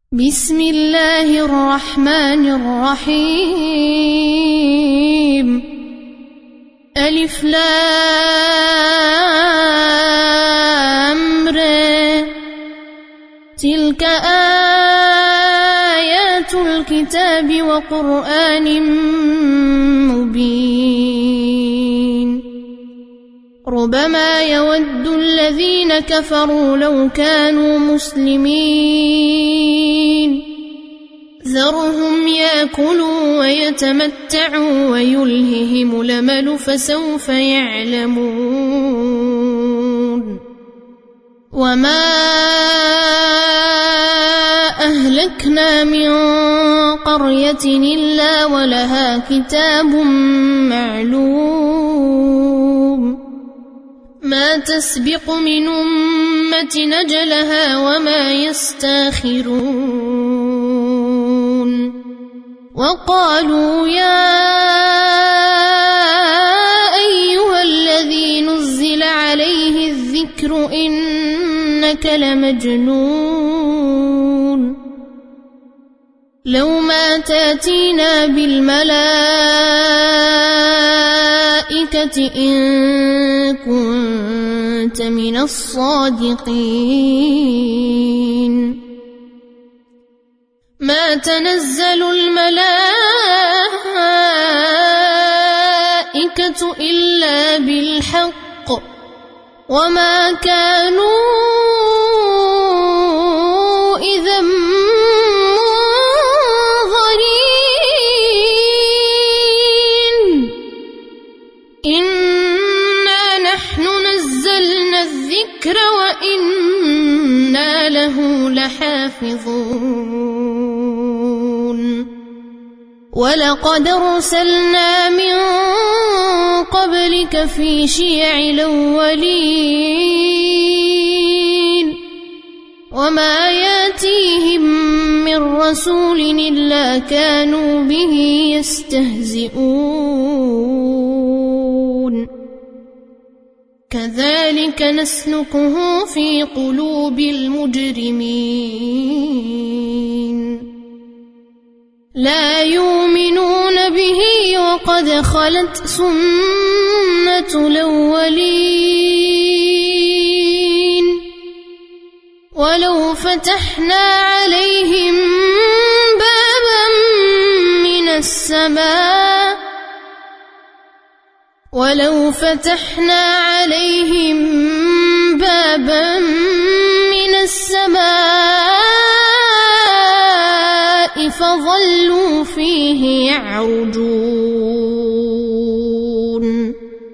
بسم الله الرحمن الرحيم. ألف لام ر. تلك آيات الكتاب وقرآن مبين. ربما يود الذين كفروا لو كانوا مسلمين. ذرهم يأكلوا ويتمتعوا ويلههم الأمل فسوف يعلمون. وما أهلكنا من قرية إلا ولها كتاب معلوم. ما تسبق من أمة أجلها وما يستاخرون. وقالوا يا أيها الذي نزل عليه الذكر إنك لمجنون. لو ما تأتينا بالملائكة إن كنت من الصادقين. ما تنزل الملائكة إلا بالحق وما كانوا إذا منظرين. إنا نحن نزلنا الذكر وإنا له لحافظون. ولقد أرسلنا من قبلك في شيع الأولين وما ياتيهم من رسول إلا كانوا به يستهزئون. كذلك نسلكه في قلوب المجرمين. لا يؤمنون به وقد خلت سنة الأولين. ولو فتحنا عليهم بابا من السماء فظلوا فيه يعرجون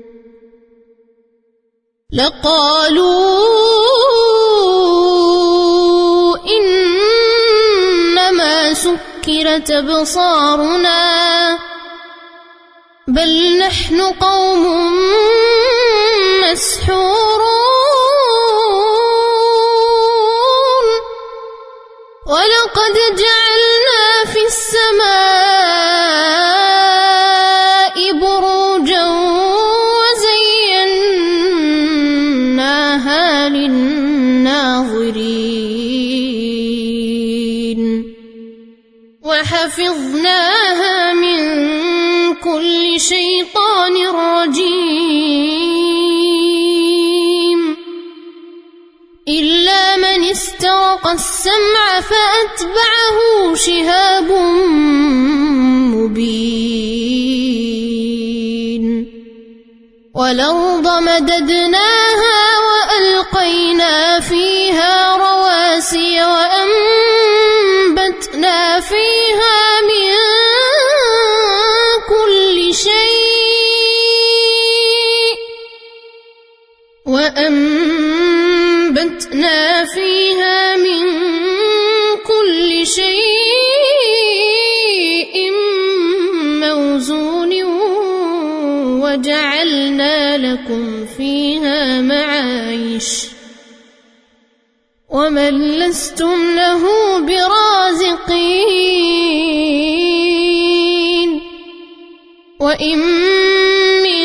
لقالوا إنما سكرت أبصارنا بل نحن قوم مسحورون. ولقد جعلنا في السماء بروجا وزيناها للناظرين وحفظناها من كل شيطان رجيم إلا من استرق السمع فأتبعه شهاب مبين. والأرض مددناها وألقينا فيها رواسي وأنبتنا فيها من كل شيء موزون وجعلنا لكم فيها معايش ومن لستم له برازقين. وإن من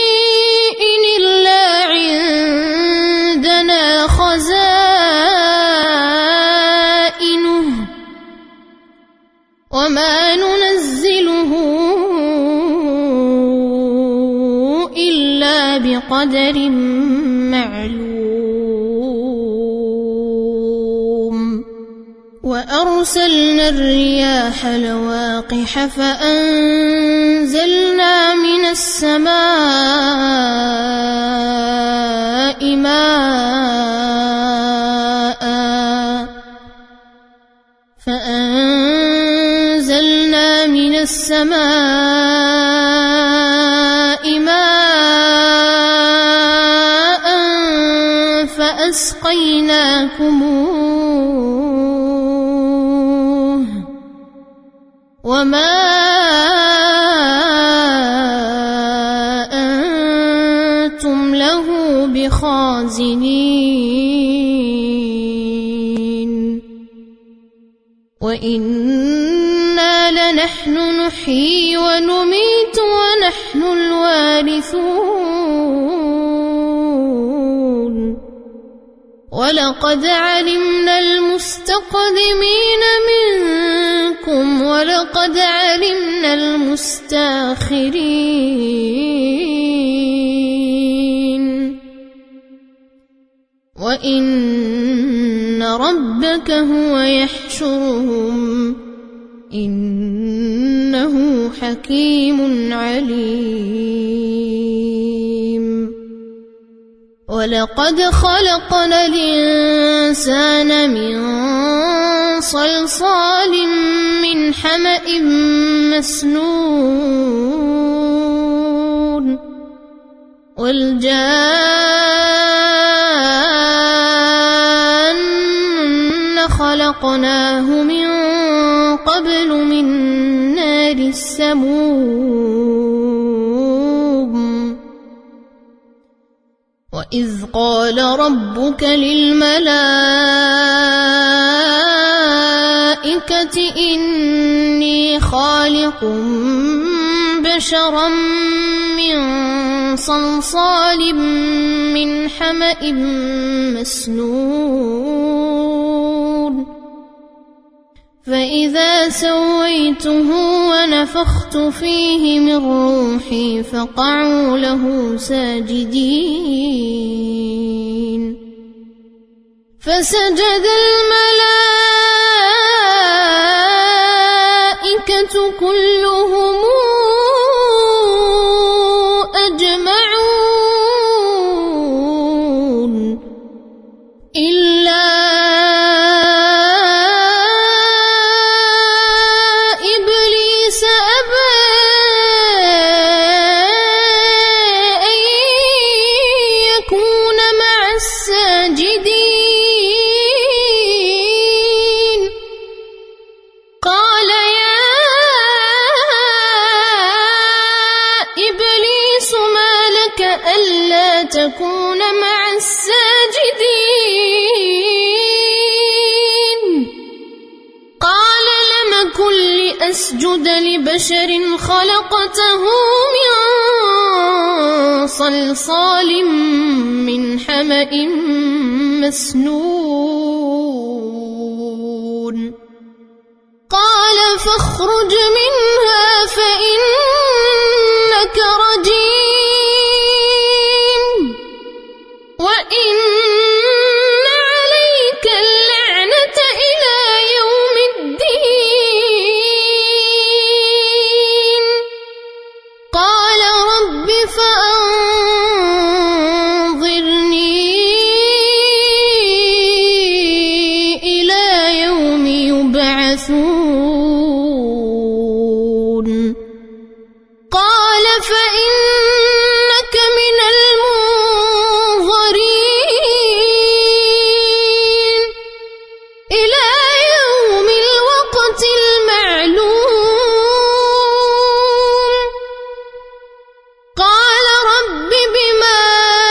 شيء إلا عندنا خزائنه بقدر معلوم وأرسلنا الرياح لواقح فأنزلنا من السماء ماء فأسقيناكموه وما أنتم له بخازنين وإنا لنحن نحيي ونميت ونحن الوارثون ولقد علمنا المستقدمين منكم ولقد علمنا المستاخرين وإن ربك هو يحشرهم إنه حكيم عليم ولقد خلقنا الإنسان من صلصال من حمأ مسنون والجان خلقناه من قبل من نار السموم وإذ قال ربك للملائكة إني خالق بشرا من صلصال من حمأ مسنون فإذا سويته ونفخت فيه من روحي فقعوا له ساجدين فسجد الملائكة كلهم أجمعون إلا إبليس أبى أن يكون مع الساجدين قال يا إبليس ما لك ألا تكون مع الساجدين قال لم كن لأسجد لبشر خلقته من صلصال من حمأ مسنون قال فاخرج منها فإنك رجيم وإن عليك اللعنة إلى يوم الدين قال رب فأنظرني إلى يوم يبعثون قال فإنك من المنظرين إلى يوم الوقت المعلوم قال رب بما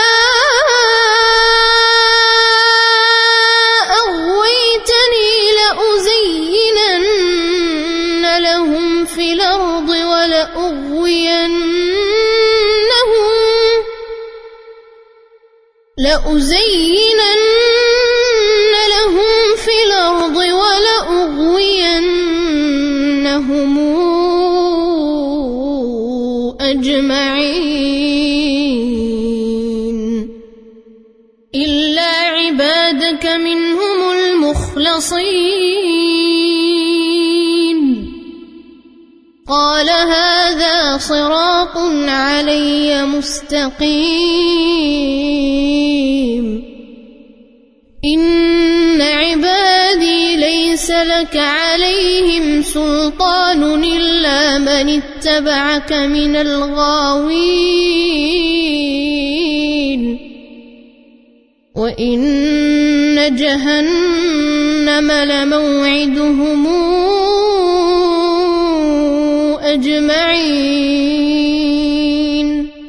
أغويتني لأزينن لهم في الأرض ولأغوينهم أجمعين عبادك منهم المخلصين قال هذا صراط علي مستقيم إن عبادي ليس لك عليهم سلطان إلا من اتبعك من الغاوين وإن جهنم لموعدهم أجمعين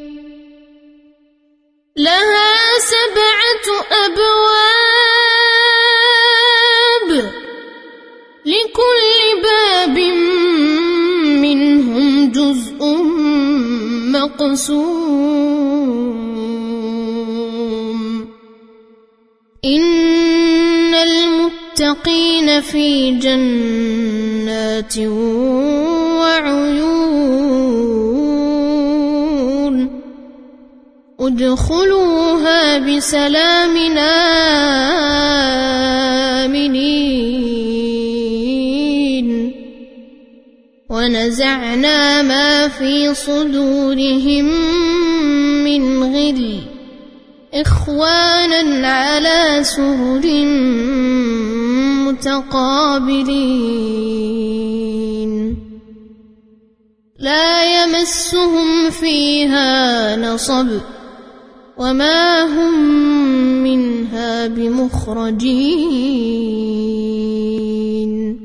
لها 7 أبواب لكل باب منهم جزء مقسوم إن المتقين في جنات وعيون ادخلوها بسلام آمنين ونزعنا ما في صدورهم من غل إخوانا على سرر متقابلين لا يمسهم فيها نصب وما هم منها بمخرجين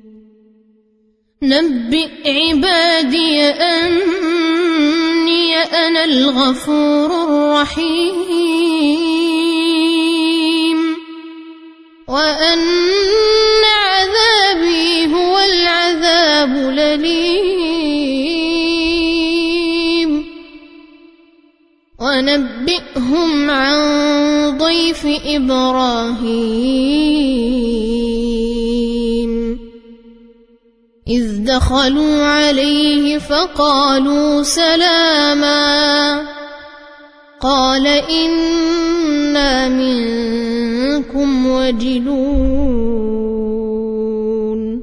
نبئ عبادي أني أنا الغفور الرحيم وأن عذابي هو العذاب الأليم ونبئهم عن ضيف إبراهيم إذ دخلوا عليه فقالوا سلاما قال إنا منكم وجلون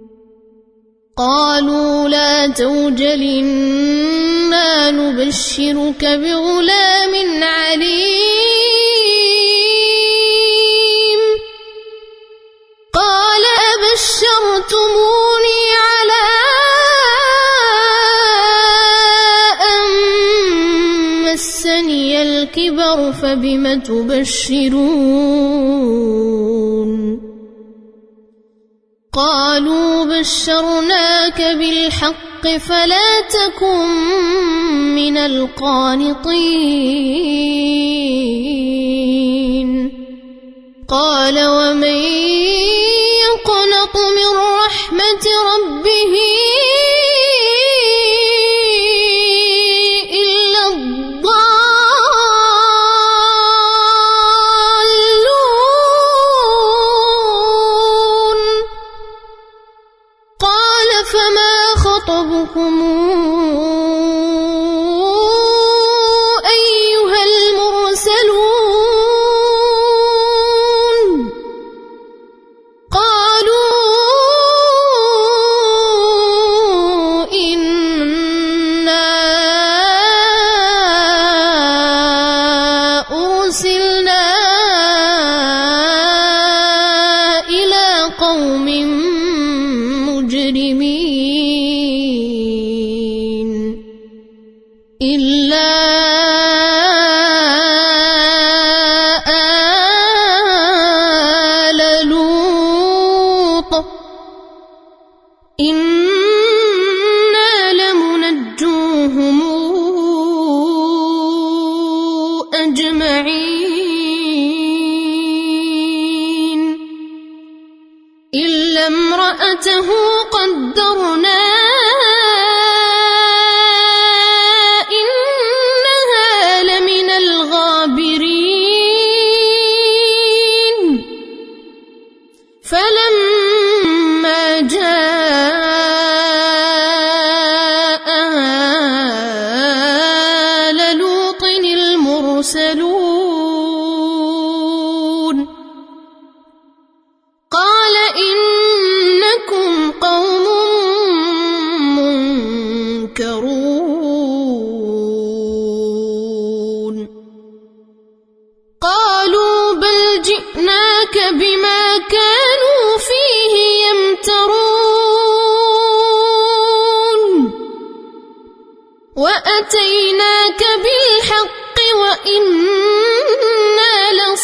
قالوا لا توجل إنا نبشرك بغلام عليم قال أبشرتموني على أن مسني الكبر فبم تبشرون قالوا بشرناك بالحق فلا تكن من القانطين قال ومن يقنط من رحمة ربه إلا الضالون قال فما خطبكم أيها المرسلون قالوا إنا أرسلنا إلى قوم مجرمين إلا آل لوط إنا لمنجوهم أجمعين إلا امرأته قدرنا إنها لمن الغابرين فلما جاء آل لوط المرسلون بما كانوا فيه يمترون وأتيناك بالحق وإنا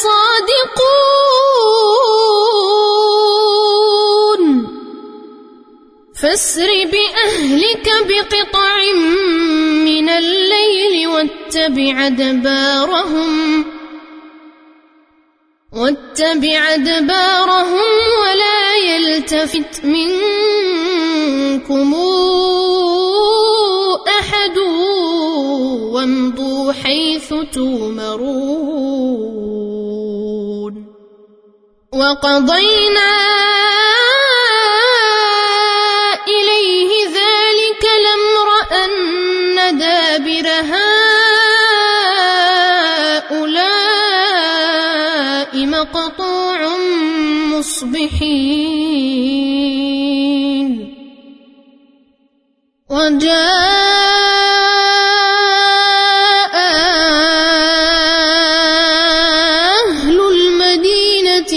لصادقون فاسر بأهلك بقطع من الليل واتبع أدبارهم ولا يلتفت منكم أحد وامضوا حيث تؤمرون وقضينا إليه ذلك الأمر أن دابر هؤلاء مقطوع مصبحين وجاء أهل المدينة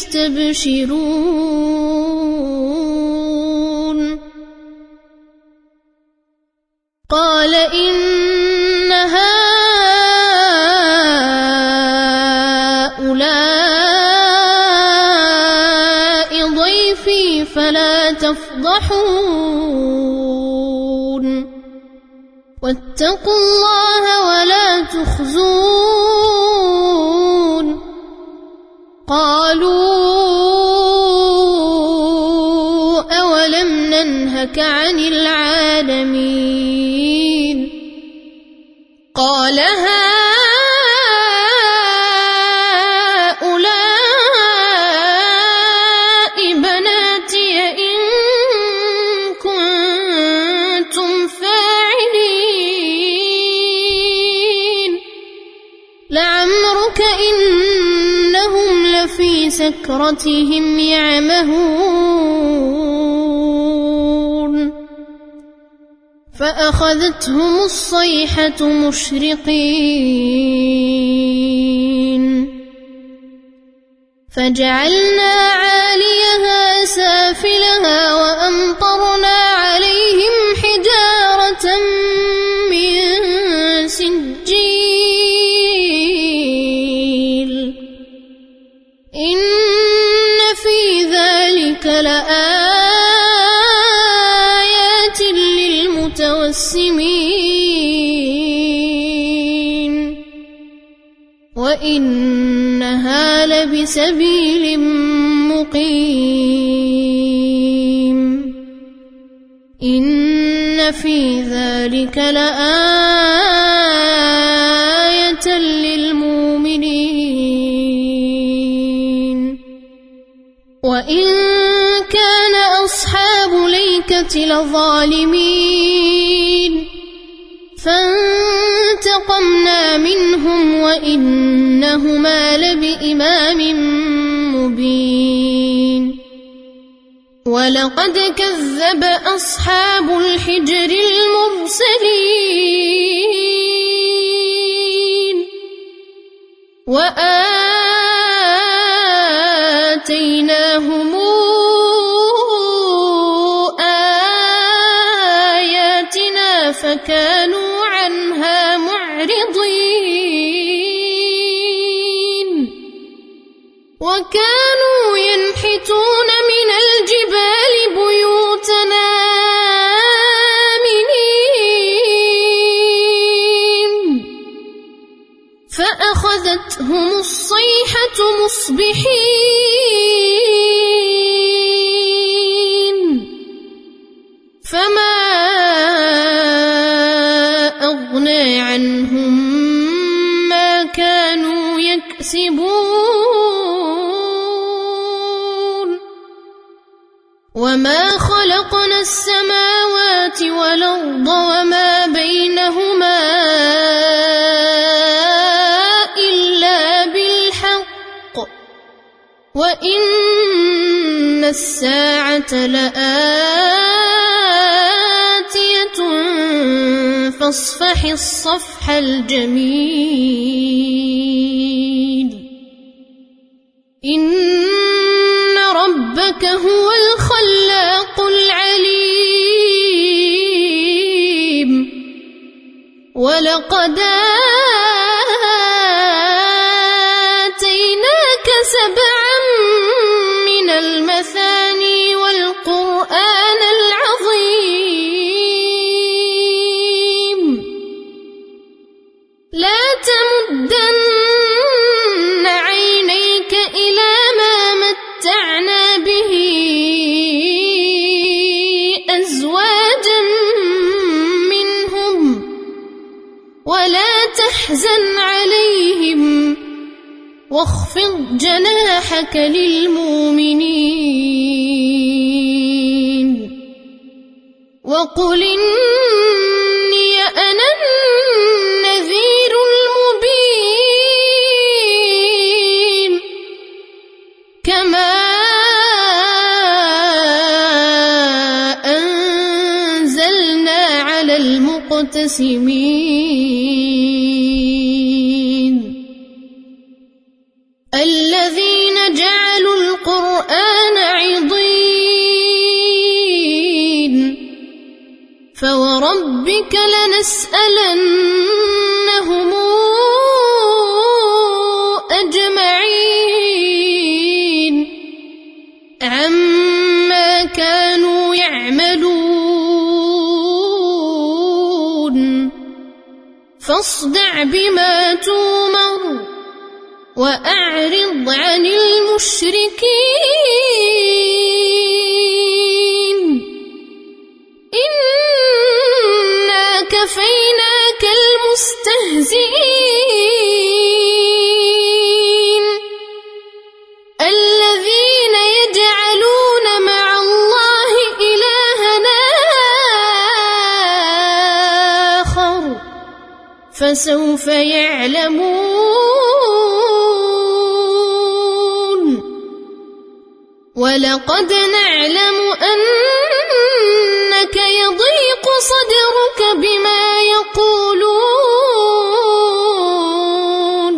يستبشرون قال إن هؤلاء ضيفي فلا تفضحون واتقوا الله ولا تخزون قالوا أولم ننهك عن العالمين قال هؤلاء بناتي إن كنتم فاعلين لعمرك إنهم لفي سكرتهم يعمهون فأخذتهم الصيحة مشرقين فجعلنا عاليها سافلها وأمطرنا عليهم حجارة من سجيل إن في ذلك لآيات للمتوسمين وإنها لبسبيل مقيم إن في ذلك لآية للمؤمنين وإن كان أصحاب الأيكة لظالمين فانتقمنا منهم وإنهما لبإمام مبين ولقد كذب أصحاب الحجر المرسلين وآتيناهم آياتنا فكانوا عنها معرضين وكانوا ينحتون من الجبال بيوتنا آمنين فأخذتهم الصيحة مصبحين فما أغنى عنهم ما كانوا يكسبون وما خلقنا السماوات والأرض وما بينهما إلا بالحق وإن الساعة لآتية فاصفح الصفح الجميل ربك هو الخلاق العليم ولقد آتيناك 7 من المثاني والقرآن العظيم لا تمدن عينيك إلى ما متعنا به أزواجا منهم ولا تحزن عليهم واخفض جناحك للمؤمنين وقل إني أنا النذير المبين كما أنزلنا على المقتسمين الذين جعلوا القرآن عضين فوربك لنسألنهم أجمعين عما كانوا يعملون فاصدع بما تؤمر وأعرض عن المشركين إنا كفيناك المستهزئين الذين يجعلون مع الله إلها آخر فسوف يعلمون ولقد نعلم أنك يضيق صدرك بما يقولون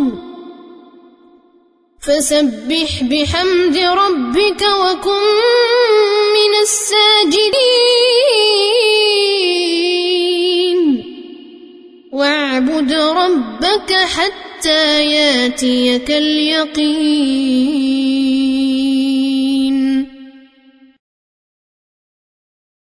فسبح بحمد ربك وكن من الساجدين واعبد ربك حتى ياتيك اليقين.